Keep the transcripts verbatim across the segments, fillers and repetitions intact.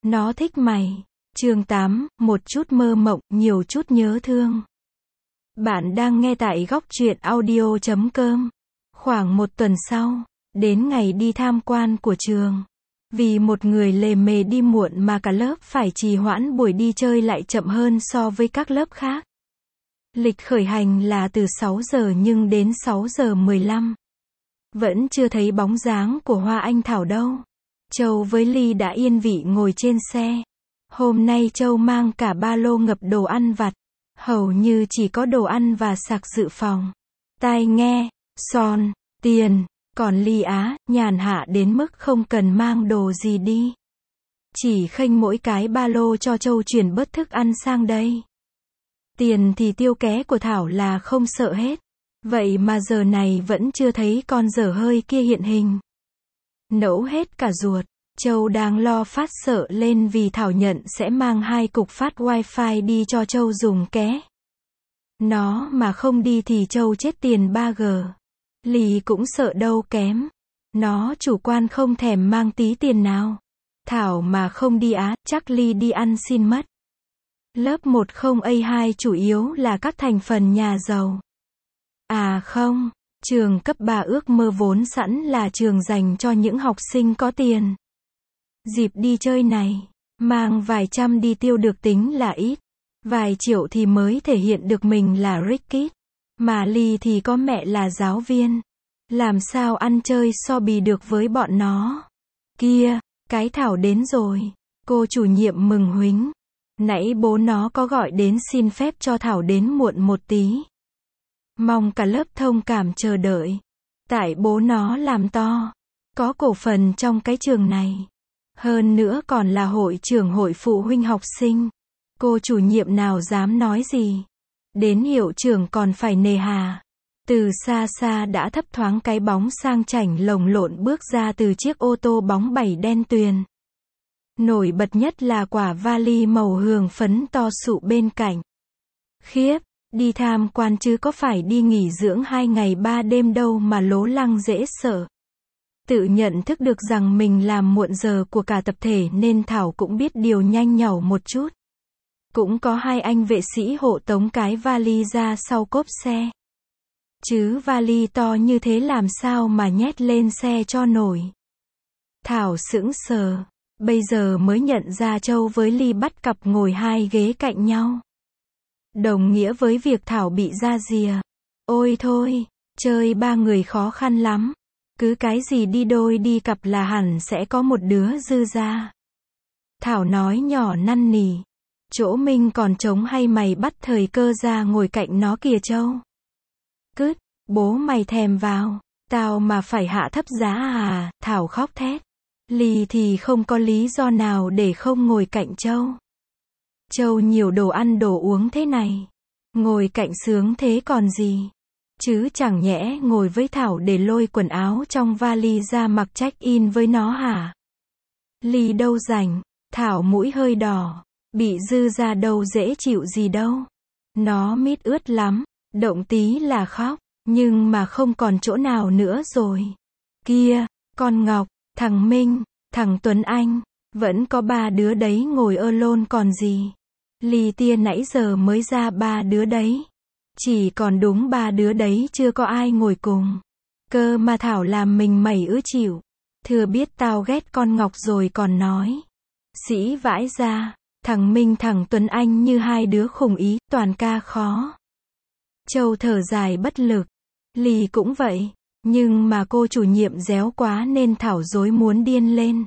Nó thích mày. Chương tám, một chút mơ mộng, nhiều chút nhớ thương. Bạn đang nghe tại góc truyện audio chấm com. Khoảng một tuần sau, đến ngày đi tham quan của trường. Vì một người lề mề đi muộn mà cả lớp phải trì hoãn buổi đi chơi lại chậm hơn so với các lớp khác. Lịch khởi hành là từ sáu giờ nhưng đến sáu giờ mười lăm. Vẫn chưa thấy bóng dáng của Hoa Anh Thảo đâu. Châu với Ly đã yên vị ngồi trên xe. Hôm nay Châu mang cả ba lô ngập đồ ăn vặt. Hầu như chỉ có đồ ăn và sạc dự phòng. Tai nghe, son, tiền. Còn Ly á, nhàn hạ đến mức không cần mang đồ gì đi. Chỉ khênh mỗi cái ba lô cho Châu chuyển bớt thức ăn sang đây. Tiền thì tiêu ké của Thảo là không sợ hết. Vậy mà giờ này vẫn chưa thấy con dở hơi kia hiện hình. Nẫu hết cả ruột. Châu đang lo phát sợ lên vì Thảo nhận sẽ mang hai cục phát wifi đi cho Châu dùng ké. Nó mà không đi thì Châu chết tiền ba G. Lì cũng sợ đâu kém. Nó chủ quan không thèm mang tí tiền nào. Thảo mà không đi á, chắc Ly đi ăn xin mất. Lớp một không A hai chủ yếu là các thành phần nhà giàu. À không, trường cấp ba ước mơ vốn sẵn là trường dành cho những học sinh có tiền. Dịp đi chơi này, mang vài trăm đi tiêu được tính là ít. Vài triệu thì mới thể hiện được mình là rich kid. Mà Ly thì có mẹ là giáo viên. Làm sao ăn chơi so bì được với bọn nó. Kia, cái Thảo đến rồi. Cô chủ nhiệm mừng huýnh. Nãy bố nó có gọi đến xin phép cho Thảo đến muộn một tí. Mong cả lớp thông cảm chờ đợi. Tại bố nó làm to. Có cổ phần trong cái trường này. Hơn nữa còn là hội trưởng hội phụ huynh học sinh. Cô chủ nhiệm nào dám nói gì. Đến hiệu trưởng còn phải nề hà. Từ xa xa đã thấp thoáng cái bóng sang chảnh lồng lộn bước ra từ chiếc ô tô bóng bẩy đen tuyền. Nổi bật nhất là quả vali màu hường phấn to sụ bên cạnh. Khiếp, đi tham quan chứ có phải đi nghỉ dưỡng hai ngày ba đêm đâu mà lố lăng dễ sợ. Tự nhận thức được rằng mình làm muộn giờ của cả tập thể nên Thảo cũng biết điều nhanh nhảu một chút. Cũng có hai anh vệ sĩ hộ tống cái vali ra sau cốp xe. Chứ vali to như thế làm sao mà nhét lên xe cho nổi. Thảo sững sờ. Bây giờ mới nhận ra Châu với Ly bắt cặp ngồi hai ghế cạnh nhau. Đồng nghĩa với việc Thảo bị ra rìa. Ôi thôi, chơi ba người khó khăn lắm. Cứ cái gì đi đôi đi cặp là hẳn sẽ có một đứa dư ra. Thảo nói nhỏ năn nỉ. Chỗ mình còn trống hay mày bắt thời cơ ra ngồi cạnh nó kìa Châu. Cứt, bố mày thèm vào. Tao mà phải hạ thấp giá à, Thảo khóc thét. Ly thì không có lý do nào để không ngồi cạnh Châu. Châu nhiều đồ ăn đồ uống thế này. Ngồi cạnh sướng thế còn gì. Chứ chẳng nhẽ ngồi với Thảo để lôi quần áo trong vali ra mặc check in với nó hả? Ly đâu rảnh. Thảo mũi hơi đỏ. Bị dư ra đâu dễ chịu gì đâu. Nó mít ướt lắm. Động tí là khóc. Nhưng mà không còn chỗ nào nữa rồi. Kia, con Ngọc, thằng Minh, thằng Tuấn Anh. Vẫn có ba đứa đấy ngồi ơ lôn còn gì. Ly tia nãy giờ mới ra ba đứa đấy. Chỉ còn đúng ba đứa đấy chưa có ai ngồi cùng. Cơ mà Thảo làm mình mẩy ứa chịu. Thừa biết tao ghét con Ngọc rồi còn nói. Sĩ vãi ra. Thằng Minh thằng Tuấn Anh như hai đứa khùng ý, toàn ca khó. Châu thở dài bất lực. Ly cũng vậy. Nhưng mà cô chủ nhiệm réo quá nên Thảo dối muốn điên lên.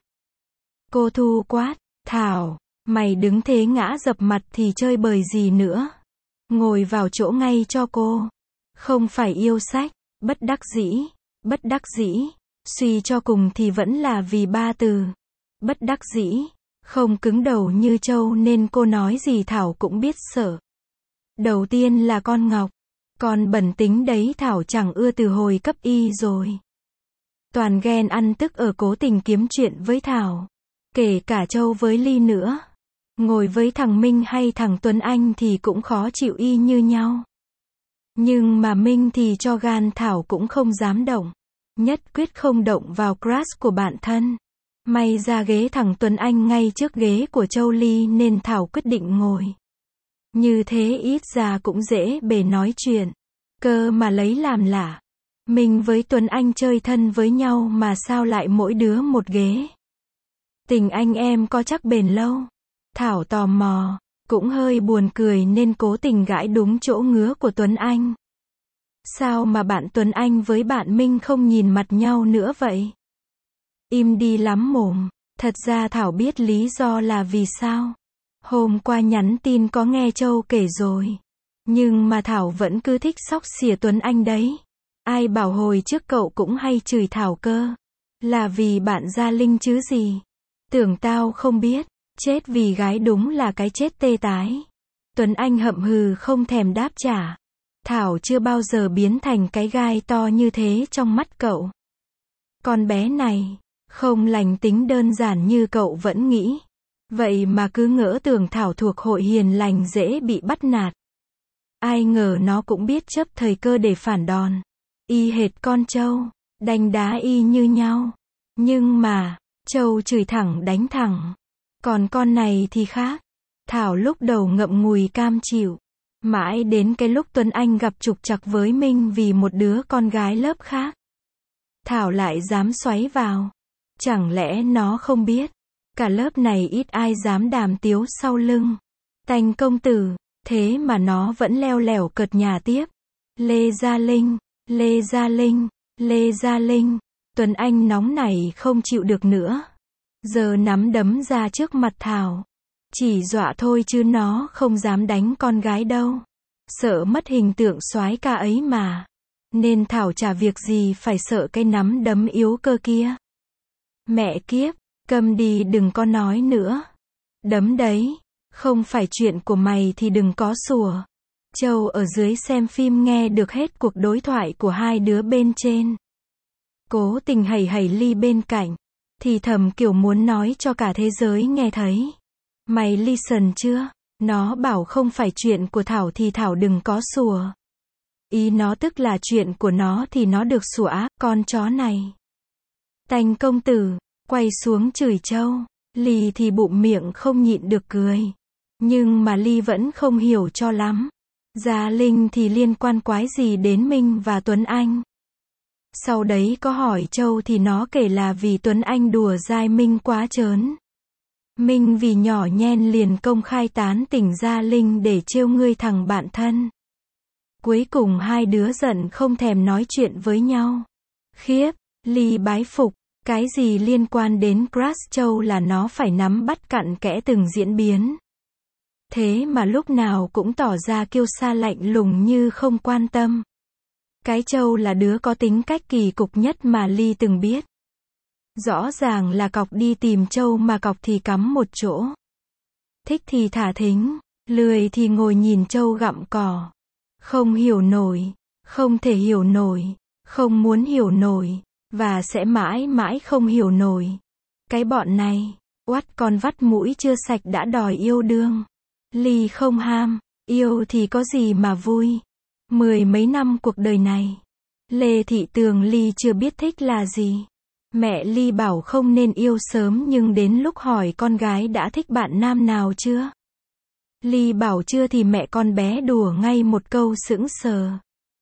Cô Thu quát. Thảo, mày đứng thế ngã dập mặt thì chơi bời gì nữa. Ngồi vào chỗ ngay cho cô. Không phải yêu sách. Bất đắc dĩ. Bất đắc dĩ. Suy cho cùng thì vẫn là vì ba từ. Bất đắc dĩ. Không cứng đầu như Châu nên cô nói gì Thảo cũng biết sợ. Đầu tiên là con Ngọc. Con bẩn tính đấy Thảo chẳng ưa từ hồi cấp y rồi. Toàn ghen ăn tức ở cố tình kiếm chuyện với Thảo. Kể cả Châu với Ly nữa. Ngồi với thằng Minh hay thằng Tuấn Anh thì cũng khó chịu y như nhau. Nhưng mà Minh thì cho gan Thảo cũng không dám động. Nhất quyết không động vào crush của bạn thân. May ra ghế thằng Tuấn Anh ngay trước ghế của Châu Ly nên Thảo quyết định ngồi. Như thế ít ra cũng dễ bề nói chuyện. Cơ mà lấy làm lạ. Mình với Tuấn Anh chơi thân với nhau mà sao lại mỗi đứa một ghế. Tình anh em có chắc bền lâu. Thảo tò mò, cũng hơi buồn cười nên cố tình gãi đúng chỗ ngứa của Tuấn Anh. Sao mà bạn Tuấn Anh với bạn Minh không nhìn mặt nhau nữa vậy? Im đi lắm mồm. Thật ra Thảo biết lý do là vì sao. Hôm qua nhắn tin có nghe Châu kể rồi. Nhưng mà Thảo vẫn cứ thích xóc xỉa Tuấn Anh đấy. Ai bảo hồi trước cậu cũng hay chửi Thảo cơ. Là vì bạn Gia Linh chứ gì. Tưởng tao không biết. Chết vì gái đúng là cái chết tê tái. Tuấn Anh hậm hừ không thèm đáp trả. Thảo chưa bao giờ biến thành cái gai to như thế trong mắt cậu. Con bé này, không lành tính đơn giản như cậu vẫn nghĩ. Vậy mà cứ ngỡ tưởng Thảo thuộc hội hiền lành dễ bị bắt nạt. Ai ngờ nó cũng biết chấp thời cơ để phản đòn. Y hệt con Châu, đánh đá y như nhau. Nhưng mà, Châu chửi thẳng đánh thẳng. Còn con này thì khác. Thảo lúc đầu ngậm ngùi cam chịu. Mãi đến cái lúc Tuấn Anh gặp trục trặc với Minh vì một đứa con gái lớp khác. Thảo lại dám xoáy vào. Chẳng lẽ nó không biết. Cả lớp này ít ai dám đàm tiếu sau lưng. Tành công tử. Thế mà nó vẫn leo lẻo cợt nhà tiếp. Lê Gia Linh, Lê Gia Linh, Lê Gia Linh. Tuấn Anh nóng nảy không chịu được nữa. Giờ nắm đấm ra trước mặt Thảo. Chỉ dọa thôi chứ nó không dám đánh con gái đâu. Sợ mất hình tượng soái ca ấy mà. Nên Thảo chả việc gì phải sợ cái nắm đấm yếu cơ kia. Mẹ kiếp, câm đi đừng có nói nữa. Đấm đấy, không phải chuyện của mày thì đừng có sủa. Châu ở dưới xem phim nghe được hết cuộc đối thoại của hai đứa bên trên. Cố tình hẩy hẩy Ly bên cạnh. Thì thầm kiểu muốn nói cho cả thế giới nghe thấy. Mày listen chưa? Nó bảo không phải chuyện của Thảo thì Thảo đừng có sủa. Ý nó tức là chuyện của nó thì nó được sủa á, con chó này. Tành công tử, quay xuống chửi Châu. Ly thì bụng miệng không nhịn được cười. Nhưng mà Ly vẫn không hiểu cho lắm. Gia Linh thì liên quan quái gì đến Minh và Tuấn Anh. Sau đấy có hỏi Châu thì nó kể là vì Tuấn Anh đùa dai Minh quá trớn. Minh vì nhỏ nhen liền công khai tán tỉnh Gia Linh để trêu ngươi thằng bạn thân. Cuối cùng hai đứa giận không thèm nói chuyện với nhau. Khiếp, Ly bái phục, cái gì liên quan đến crush Châu là nó phải nắm bắt cặn kẽ từng diễn biến. Thế mà lúc nào cũng tỏ ra kiêu sa lạnh lùng như không quan tâm. Cái Châu là đứa có tính cách kỳ cục nhất mà Ly từng biết. Rõ ràng là cọc đi tìm Châu mà cọc thì cắm một chỗ. Thích thì thả thính, lười thì ngồi nhìn Châu gặm cỏ. Không hiểu nổi, không thể hiểu nổi, không muốn hiểu nổi, và sẽ mãi mãi không hiểu nổi. Cái bọn này, oắt con vắt mũi chưa sạch đã đòi yêu đương. Ly không ham, yêu thì có gì mà vui. Mười mấy năm cuộc đời này, Lê Thị Tường Ly chưa biết thích là gì. Mẹ Ly bảo không nên yêu sớm nhưng đến lúc hỏi con gái đã thích bạn nam nào chưa. Ly bảo chưa thì mẹ con bé đùa ngay một câu sững sờ.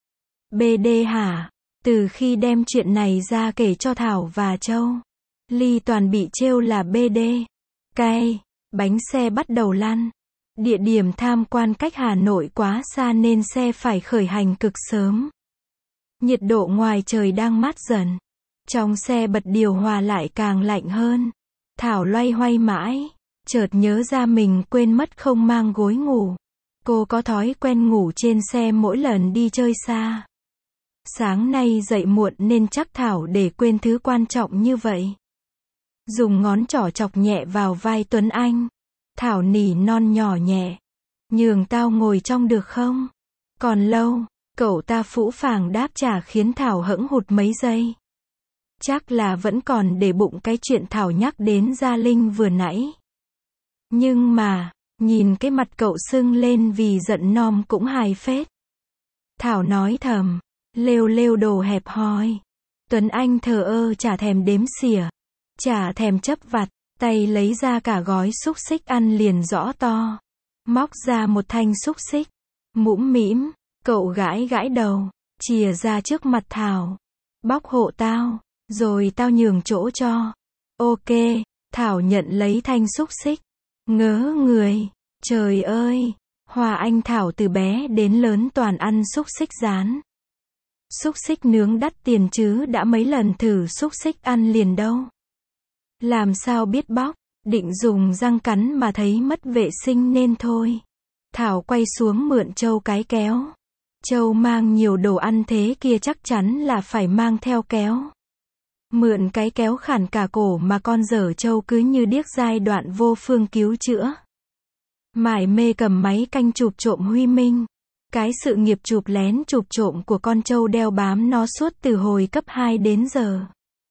bê đê hả? Từ khi đem chuyện này ra kể cho Thảo và Châu, Ly toàn bị trêu là bê đê. Cay, bánh xe bắt đầu lăn. Địa điểm tham quan cách Hà Nội quá xa nên xe phải khởi hành cực sớm. Nhiệt độ ngoài trời đang mát dần. Trong xe bật điều hòa lại càng lạnh hơn. Thảo loay hoay mãi, chợt nhớ ra mình quên mất không mang gối ngủ. Cô có thói quen ngủ trên xe mỗi lần đi chơi xa. Sáng nay dậy muộn nên chắc Thảo để quên thứ quan trọng như vậy. Dùng ngón trỏ chọc nhẹ vào vai Tuấn Anh. Thảo nỉ non nhỏ nhẹ. Nhường tao ngồi trong được không? Còn lâu, cậu ta phũ phàng đáp trả khiến Thảo hững hụt mấy giây. Chắc là vẫn còn để bụng cái chuyện Thảo nhắc đến Gia Linh vừa nãy. Nhưng mà, nhìn cái mặt cậu sưng lên vì giận nom cũng hài phết. Thảo nói thầm, lêu lêu đồ hẹp hòi. Tuấn Anh thờ ơ chả thèm đếm xỉa. chả thèm chấp vặt, tay lấy ra cả gói xúc xích ăn liền rõ to. Móc ra một thanh xúc xích, mũm mĩm, cậu gãi gãi đầu, chìa ra trước mặt Thảo. Bóc hộ tao, rồi tao nhường chỗ cho. Ok, Thảo nhận lấy thanh xúc xích. Ngớ người, trời ơi, Hoa Anh Thảo từ bé đến lớn toàn ăn xúc xích rán. Xúc xích nướng đắt tiền chứ đã mấy lần thử xúc xích ăn liền đâu. Làm sao biết bóc, định dùng răng cắn mà thấy mất vệ sinh nên thôi. Thảo quay xuống mượn Châu cái kéo. Châu mang nhiều đồ ăn thế kia chắc chắn là phải mang theo kéo. Mượn cái kéo khản cả cổ mà con dở Châu cứ như điếc giai đoạn vô phương cứu chữa. Mải mê cầm máy canh chụp trộm Huy Minh. Cái sự nghiệp chụp lén chụp trộm của con Châu đeo bám nó suốt từ hồi cấp hai đến giờ.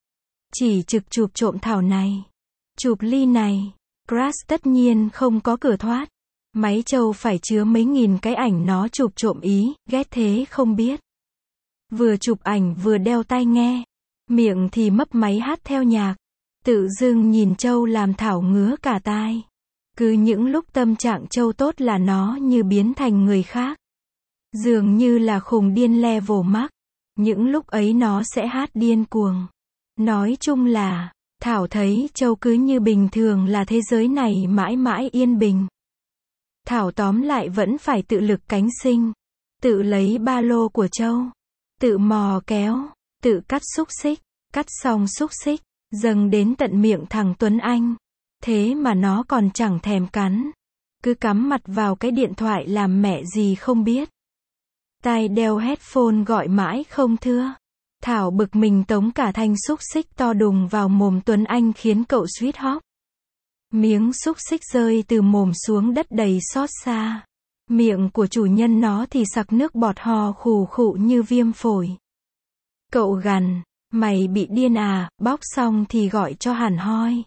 Chỉ trực chụp trộm Thảo này. Chụp Ly này. Crush tất nhiên không có cửa thoát. Máy Châu phải chứa mấy nghìn cái ảnh nó chụp trộm ý, ghét thế không biết. Vừa chụp ảnh vừa đeo tai nghe. Miệng thì mấp máy hát theo nhạc. Tự dưng nhìn Châu làm Thảo ngứa cả tai. Cứ những lúc tâm trạng Châu tốt là nó như biến thành người khác. Dường như là khùng điên level max. Những lúc ấy nó sẽ hát điên cuồng. Nói chung là, Thảo thấy Châu cứ như bình thường là thế giới này mãi mãi yên bình. Thảo tóm lại vẫn phải tự lực cánh sinh. Tự lấy ba lô của Châu. Tự mò kéo. Tự cắt xúc xích. Cắt xong xúc xích. Dâng đến tận miệng thằng Tuấn Anh. Thế mà nó còn chẳng thèm cắn. Cứ cắm mặt vào cái điện thoại làm mẹ gì không biết. Tai đeo headphone gọi mãi không thưa. Thảo bực mình tống cả thanh xúc xích to đùng vào mồm Tuấn Anh khiến cậu suýt hóc. Miếng xúc xích rơi từ mồm xuống đất đầy xót xa. Miệng của chủ nhân nó thì sặc nước bọt ho khù khụ như viêm phổi. Cậu gằn, mày bị điên à, bóc xong thì gọi cho hẳn hoi.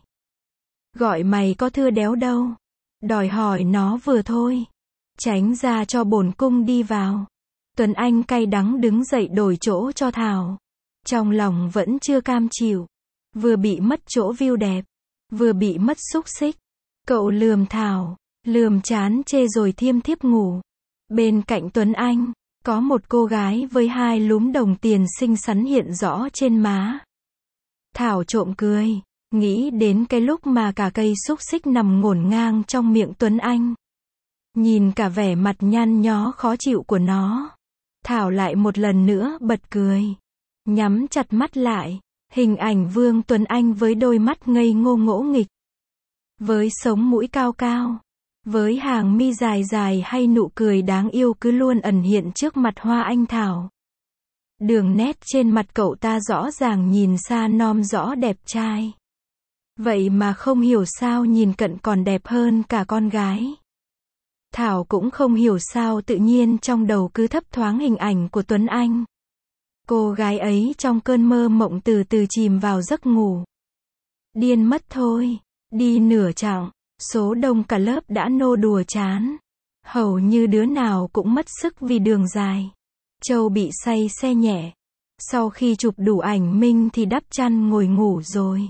Gọi mày có thưa đéo đâu. Đòi hỏi nó vừa thôi. Tránh ra cho bổn cung đi vào. Tuấn Anh cay đắng đứng dậy đổi chỗ cho Thảo. Trong lòng vẫn chưa cam chịu. Vừa bị mất chỗ view đẹp. Vừa bị mất xúc xích. Cậu lườm Thảo. Lườm chán chê rồi thiêm thiếp ngủ. Bên cạnh Tuấn Anh, có một cô gái với hai lúm đồng tiền xinh xắn hiện rõ trên má. Thảo trộm cười. Nghĩ đến cái lúc mà cả cây xúc xích nằm ngổn ngang trong miệng Tuấn Anh. Nhìn cả vẻ mặt nhăn nhó khó chịu của nó. Thảo lại một lần nữa bật cười. Nhắm chặt mắt lại. Hình ảnh Vương Tuấn Anh với đôi mắt ngây ngô ngỗ nghịch. Với sống mũi cao cao. Với hàng mi dài dài hay nụ cười đáng yêu cứ luôn ẩn hiện trước mặt Hoa Anh Thảo. Đường nét trên mặt cậu ta rõ ràng nhìn xa nom rõ đẹp trai. Vậy mà không hiểu sao nhìn cận còn đẹp hơn cả con gái. Thảo cũng không hiểu sao tự nhiên trong đầu cứ thấp thoáng hình ảnh của Tuấn Anh. Cô gái ấy trong cơn mơ mộng từ từ chìm vào giấc ngủ. Điên mất thôi. Đi nửa chặng, số đông cả lớp đã nô đùa chán. Hầu như đứa nào cũng mất sức vì đường dài. Châu bị say xe nhẹ. Sau khi chụp đủ ảnh Minh thì đắp chăn ngồi ngủ rồi.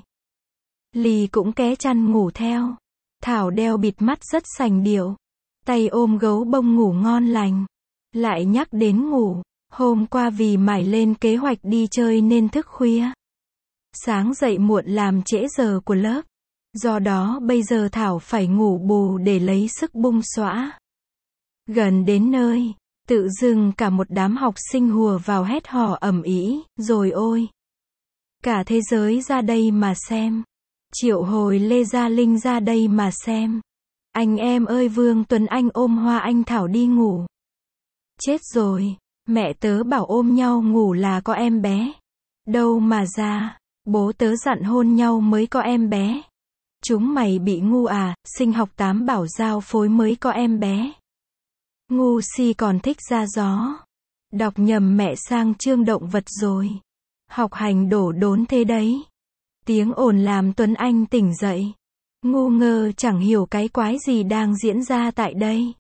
Ly cũng ké chăn ngủ theo. Thảo đeo bịt mắt rất sành điệu. Tay ôm gấu bông ngủ ngon lành. Lại nhắc đến ngủ. Hôm qua vì mải lên kế hoạch đi chơi nên thức khuya. Sáng dậy muộn làm trễ giờ của lớp. Do đó bây giờ Thảo phải ngủ bù để lấy sức bung xõa. Gần đến nơi, tự dưng cả một đám học sinh hùa vào hét hò ầm ĩ, rồi ôi. Cả thế giới ra đây mà xem. Triệu hồi Lê Gia Linh ra đây mà xem. Anh em ơi Vương Tuấn Anh ôm Hoa Anh Thảo đi ngủ. Chết rồi, mẹ tớ bảo ôm nhau ngủ là có em bé. Đâu mà ra, bố tớ dặn hôn nhau mới có em bé. Chúng mày bị ngu à, sinh học tám bảo giao phối mới có em bé. Ngu si còn thích ra gió. Đọc nhầm mẹ sang chương động vật rồi. Học hành đổ đốn thế đấy. Tiếng ồn làm Tuấn Anh tỉnh dậy. Ngu ngơ chẳng hiểu cái quái gì đang diễn ra tại đây.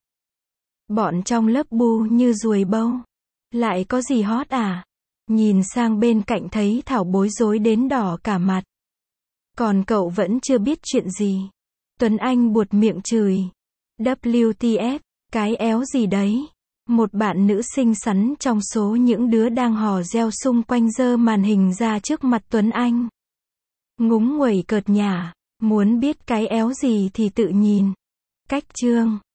Bọn trong lớp bu như ruồi bâu. Lại có gì hot à? Nhìn sang bên cạnh thấy Thảo bối rối đến đỏ cả mặt. Còn cậu vẫn chưa biết chuyện gì. Tuấn Anh buột miệng chửi. vê kép tê ép, cái éo gì đấy? Một bạn nữ xinh xắn trong số những đứa đang hò reo xung quanh giơ màn hình ra trước mặt Tuấn Anh. Ngúng nguẩy cợt nhả, muốn biết cái éo gì thì tự nhìn. Cách chương